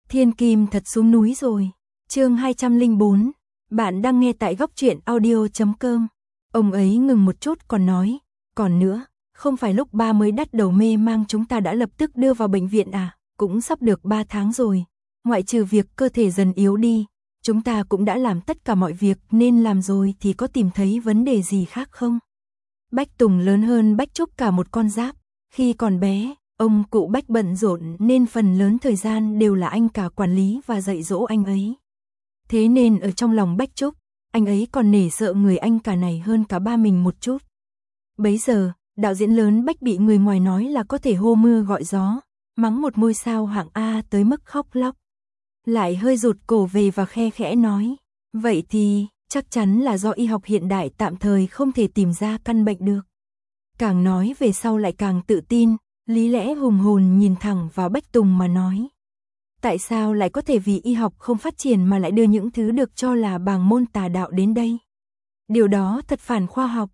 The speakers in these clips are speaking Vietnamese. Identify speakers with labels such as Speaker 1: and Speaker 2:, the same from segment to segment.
Speaker 1: Thiên Kim thật xuống núi rồi. Chương 204. Bạn đang nghe tại góc truyện audio.com. Ông ấy ngừng một chút còn nói, còn nữa, không phải lúc ba mới đắt đầu mê mang chúng ta đã lập tức đưa vào bệnh viện à, cũng sắp được 3 tháng rồi. Ngoại trừ việc cơ thể dần yếu đi, chúng ta cũng đã làm tất cả mọi việc nên làm rồi thì có tìm thấy vấn đề gì khác không? Bách Tùng lớn hơn Bách Trúc cả một con giáp. Khi còn bé, ông cụ Bách bận rộn nên phần lớn thời gian đều là anh cả quản lý và dạy dỗ anh ấy. Thế nên ở trong lòng Bách Trúc, anh ấy còn nể sợ người anh cả này hơn cả ba mình một chút. Bấy giờ, đạo diễn lớn Bách bị người ngoài nói là có thể hô mưa gọi gió, mắng một ngôi sao hạng A tới mức khóc lóc. Lại hơi rụt cổ về và khe khẽ nói, vậy thì chắc chắn là do y học hiện đại tạm thời không thể tìm ra căn bệnh được. Càng nói về sau lại càng tự tin, lý lẽ hùng hồn nhìn thẳng vào Bách Tùng mà nói. Tại sao lại có thể vì y học không phát triển mà lại đưa những thứ được cho là bàng môn tà đạo đến đây? Điều đó thật phản khoa học.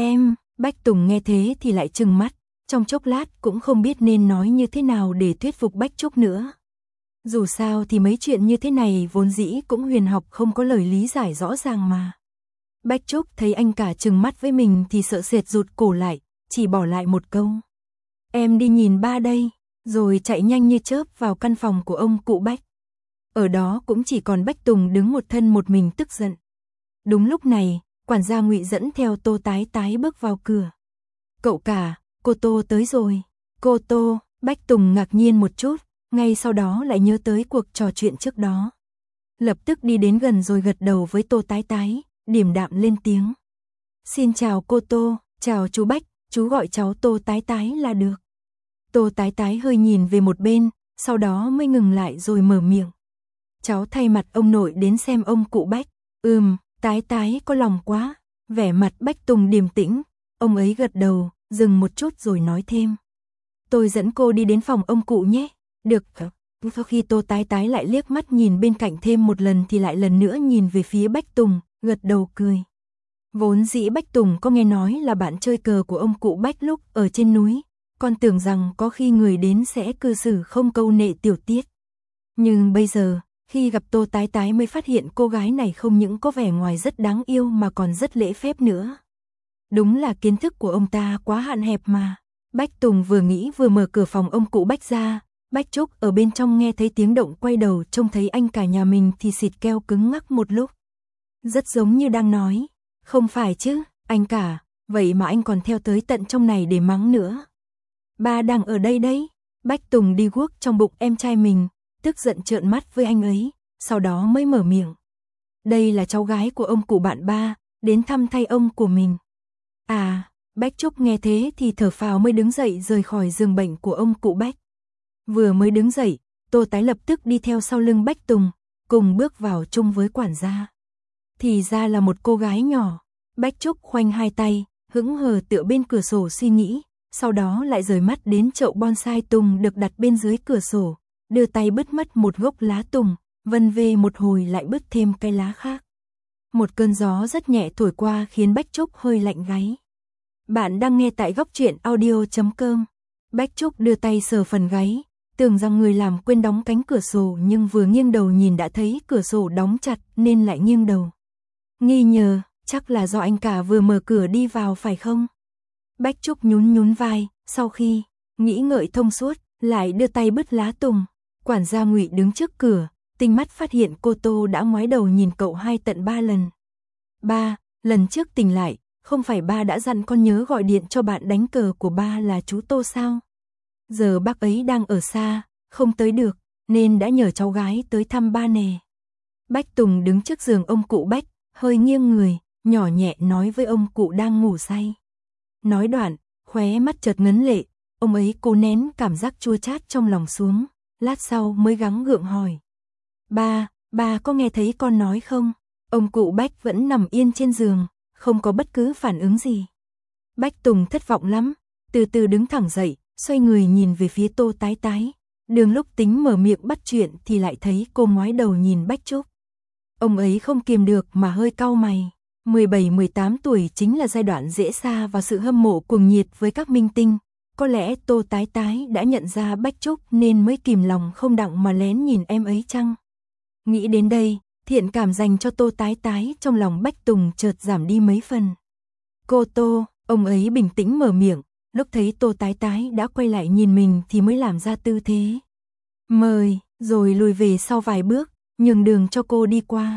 Speaker 1: Bách Tùng nghe thế thì lại trừng mắt, trong chốc lát cũng không biết nên nói như thế nào để thuyết phục Bách Trúc nữa. Dù sao thì mấy chuyện như thế này vốn dĩ cũng huyền học không có lời lý giải rõ ràng mà. Bách Trúc thấy anh cả trừng mắt với mình thì sợ sệt rụt cổ lại, chỉ bỏ lại một câu. Em đi nhìn ba đây, rồi chạy nhanh như chớp vào căn phòng của ông cụ Bách. Ở đó cũng chỉ còn Bách Tùng đứng một thân một mình tức giận. Đúng lúc này, quản gia Ngụy dẫn theo Tô Tái Tái bước vào cửa. Cậu cả, cô Tô tới rồi. Cô Tô, Bách Tùng ngạc nhiên một chút, ngay sau đó lại nhớ tới cuộc trò chuyện trước đó. Lập tức đi đến gần rồi gật đầu với Tô Tái Tái, điềm đạm lên tiếng. Xin chào cô Tô, chào chú Bách, chú gọi cháu Tô Tái Tái là được. Tô Tái Tái hơi nhìn về một bên, sau đó mới ngừng lại rồi mở miệng. Cháu thay mặt ông nội đến xem ông cụ Bách. Tái Tái có lòng quá. Vẻ mặt Bách Tùng điềm tĩnh, ông ấy gật đầu, dừng một chút rồi nói thêm. Tôi dẫn cô đi đến phòng ông cụ nhé. Được. Sau khi Tô Tái Tái lại liếc mắt nhìn bên cạnh thêm một lần thì lại lần nữa nhìn về phía Bách Tùng, gật đầu cười. Vốn dĩ Bách Tùng có nghe nói là bạn chơi cờ của ông cụ Bách lúc ở trên núi, còn tưởng rằng có khi người đến sẽ cư xử không câu nệ tiểu tiết. Nhưng bây giờ, khi gặp Tô Tái Tái mới phát hiện cô gái này không những có vẻ ngoài rất đáng yêu mà còn rất lễ phép nữa. Đúng là kiến thức của ông ta quá hạn hẹp mà. Bách Tùng vừa nghĩ vừa mở cửa phòng ông cụ Bách ra, Bách Trúc ở bên trong nghe thấy tiếng động quay đầu trông thấy anh cả nhà mình thì xịt keo cứng ngắc một lúc. Rất giống như đang nói, không phải chứ, anh cả, vậy mà anh còn theo tới tận trong này để mắng nữa. Ba đang ở đây đấy. Bách Tùng đi guốc trong bụng em trai mình, tức giận trợn mắt với anh ấy, sau đó mới mở miệng. Đây là cháu gái của ông cụ bạn ba, đến thăm thay ông của mình. À, Bách Trúc nghe thế thì thở phào mới đứng dậy rời khỏi giường bệnh của ông cụ Bách. Vừa mới đứng dậy, Tô Tái lập tức đi theo sau lưng Bách Tùng, cùng bước vào chung với quản gia. Thì ra là một cô gái nhỏ. Bách Trúc khoanh hai tay, hững hờ tựa bên cửa sổ suy nghĩ, sau đó lại rời mắt đến chậu bonsai tùng được đặt bên dưới cửa sổ, đưa tay bứt mất một gốc lá tùng, vân vê một hồi lại bứt thêm cây lá khác. Một cơn gió rất nhẹ thổi qua khiến Bách Trúc hơi lạnh gáy. Bạn đang nghe tại góc truyện audio.com. Bách Trúc đưa tay sờ phần gáy, tưởng rằng người làm quên đóng cánh cửa sổ nhưng vừa nghiêng đầu nhìn đã thấy cửa sổ đóng chặt nên lại nghiêng đầu. Nghi ngờ, chắc là do anh cả vừa mở cửa đi vào phải không? Bách Trúc nhún vai, sau khi nghĩ ngợi thông suốt, lại đưa tay bứt lá tùng. Quản gia Ngụy đứng trước cửa, tinh mắt phát hiện cô Tô đã ngoái đầu nhìn cậu 2 tận 3 lần. Ba, lần trước tỉnh lại, không phải ba đã dặn con nhớ gọi điện cho bạn đánh cờ của ba là chú Tô sao? Giờ bác ấy đang ở xa, không tới được, nên đã nhờ cháu gái tới thăm ba nè. Bách Tùng đứng trước giường ông cụ Bách, hơi nghiêng người, nhỏ nhẹ nói với ông cụ đang ngủ say. Nói đoạn, khóe mắt chợt ngấn lệ, ông ấy cố nén cảm giác chua chát trong lòng xuống, lát sau mới gắng gượng hỏi. Ba có nghe thấy con nói không? Ông cụ Bách vẫn nằm yên trên giường, không có bất cứ phản ứng gì. Bách Tùng thất vọng lắm, từ từ đứng thẳng dậy, xoay người nhìn về phía Tô Tái Tái. Đường lúc tính mở miệng bắt chuyện thì lại thấy cô ngoái đầu nhìn Bách Trúc. Ông ấy không kiềm được mà hơi cau mày. 17-18 tuổi chính là giai đoạn dễ sa vào sự hâm mộ cuồng nhiệt với các minh tinh, Có lẽ Tô Tái Tái đã nhận ra Bách Trúc nên mới kìm lòng không đặng mà lén nhìn em ấy chăng? Nghĩ đến đây, thiện cảm dành cho Tô Tái Tái trong lòng Bách Tùng chợt giảm đi mấy phần. Cô Tô, ông ấy bình tĩnh mở miệng, lúc thấy Tô Tái Tái đã quay lại nhìn mình thì mới làm ra tư thế mời, rồi lùi về sau vài bước, nhường đường cho cô đi qua.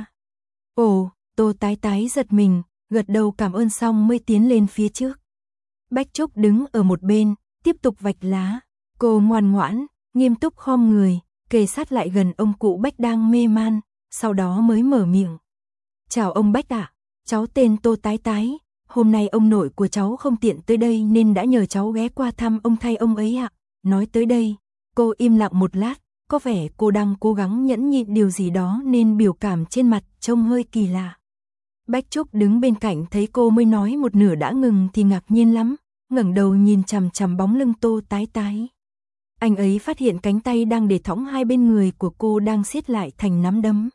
Speaker 1: Ồ, Tô Tái Tái giật mình, gật đầu cảm ơn xong mới tiến lên phía trước. Bách Trúc đứng ở một bên, tiếp tục vạch lá. Cô ngoan ngoãn, nghiêm túc khom người, kề sát lại gần ông cụ Bách đang mê man, sau đó mới mở miệng. Chào ông Bách ạ, cháu tên Tô Tái Tái, hôm nay ông nội của cháu không tiện tới đây nên đã nhờ cháu ghé qua thăm ông thay ông ấy ạ. Nói tới đây, cô im lặng một lát, có vẻ cô đang cố gắng nhẫn nhịn điều gì đó nên biểu cảm trên mặt trông hơi kỳ lạ. Bách Trúc đứng bên cạnh thấy cô mới nói một nửa đã ngừng thì ngạc nhiên lắm, ngẩng đầu nhìn chằm chằm bóng lưng Tô Tái Tái. Anh ấy phát hiện cánh tay đang để thõng hai bên người của cô đang siết lại thành nắm đấm.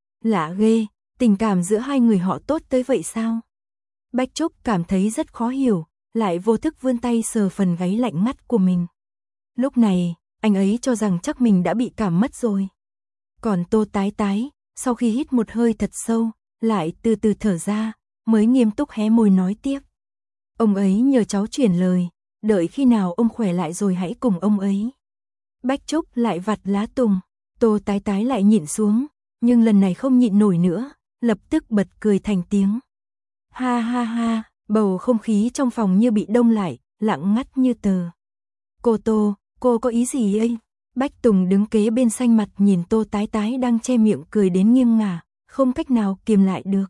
Speaker 1: Lạ ghê, tình cảm giữa hai người họ tốt tới vậy sao? Bách Trúc cảm thấy rất khó hiểu, lại vô thức vươn tay sờ phần gáy lạnh ngắt của mình. Lúc này, anh ấy cho rằng chắc mình đã bị cảm mất rồi. Còn Tô Tái Tái, sau khi hít một hơi thật sâu, lại từ từ thở ra, mới nghiêm túc hé môi nói tiếp. Ông ấy nhờ cháu chuyển lời, đợi khi nào ông khỏe lại rồi hãy cùng ông ấy. Bách Trúc lại vặt lá tùng, Tô Tái Tái lại nhịn xuống, nhưng lần này không nhịn nổi nữa, lập tức bật cười thành tiếng. Ha ha ha, bầu không khí trong phòng như bị đông lại, lặng ngắt như tờ. Cô Tô, cô có ý gì ấy? Bách Tùng đứng kế bên xanh mặt nhìn Tô Tái Tái đang che miệng cười đến nghiêng ngả, không cách nào kiềm lại được.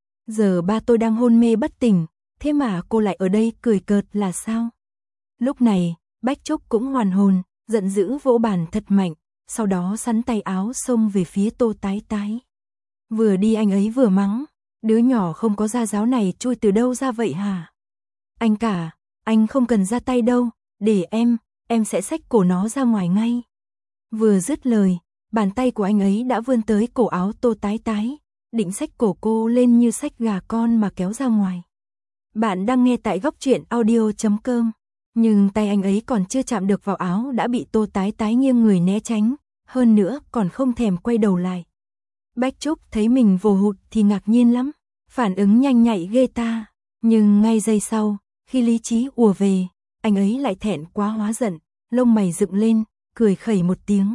Speaker 1: Giờ ba tôi đang hôn mê bất tỉnh, thế mà cô lại ở đây cười cợt là sao? Lúc này, Bách Trúc cũng hoàn hồn, giận dữ vỗ bàn thật mạnh, sau đó sắn tay áo xông về phía Tô Tái Tái. Vừa đi anh ấy vừa mắng, đứa nhỏ không có gia giáo này chui từ đâu ra vậy hả? Anh cả, anh không cần ra tay đâu, để em sẽ xách cổ nó ra ngoài ngay. Vừa dứt lời, bàn tay của anh ấy đã vươn tới cổ áo Tô Tái Tái, định xách cổ cô lên như xách gà con mà kéo ra ngoài. Bạn đang nghe tại góc truyện audio.com, nhưng tay anh ấy còn chưa chạm được vào áo đã bị Tô Tái Tái nghiêng người né tránh, hơn nữa còn không thèm quay đầu lại. Bách Trúc thấy mình vồ hụt thì ngạc nhiên lắm, phản ứng nhanh nhạy ghê ta, nhưng ngay giây sau, khi lý trí ùa về, anh ấy lại thẹn quá hóa giận, lông mày dựng lên, cười khẩy một tiếng.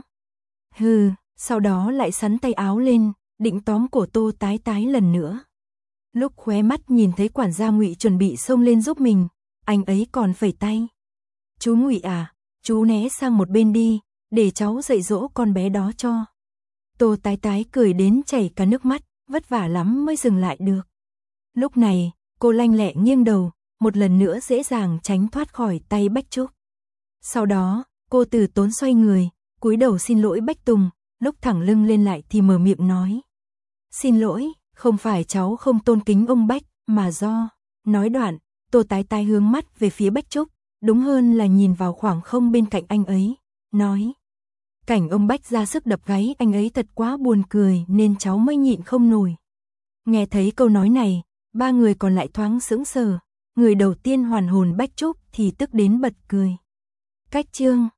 Speaker 1: Hừ, sau đó lại sắn tay áo lên, định tóm cổ Tô Tái Tái lần nữa. Lúc khóe mắt nhìn thấy quản gia Ngụy chuẩn bị xông lên giúp mình, anh ấy còn phẩy tay. Chú Ngụy à, chú né sang một bên đi, để cháu dạy dỗ con bé đó cho. Tô Tái Tái cười đến chảy cả nước mắt, vất vả lắm mới dừng lại được. Lúc này, cô lanh lẹ nghiêng đầu, một lần nữa dễ dàng tránh thoát khỏi tay Bách Trúc. Sau đó, cô từ tốn xoay người, cúi đầu xin lỗi Bách Tùng, lúc thẳng lưng lên lại thì mở miệng nói. Xin lỗi, không phải cháu không tôn kính ông Bách, mà do. Nói đoạn, Tô Tái Tái hướng mắt về phía Bách Trúc, đúng hơn là nhìn vào khoảng không bên cạnh anh ấy, nói. Cảnh ông Bách ra sức đập gáy anh ấy thật quá buồn cười nên cháu mới nhịn không nổi. Nghe thấy câu nói này, ba người còn lại thoáng sững sờ, người đầu tiên hoàn hồn Bách Trúc thì tức đến bật cười. Cách chương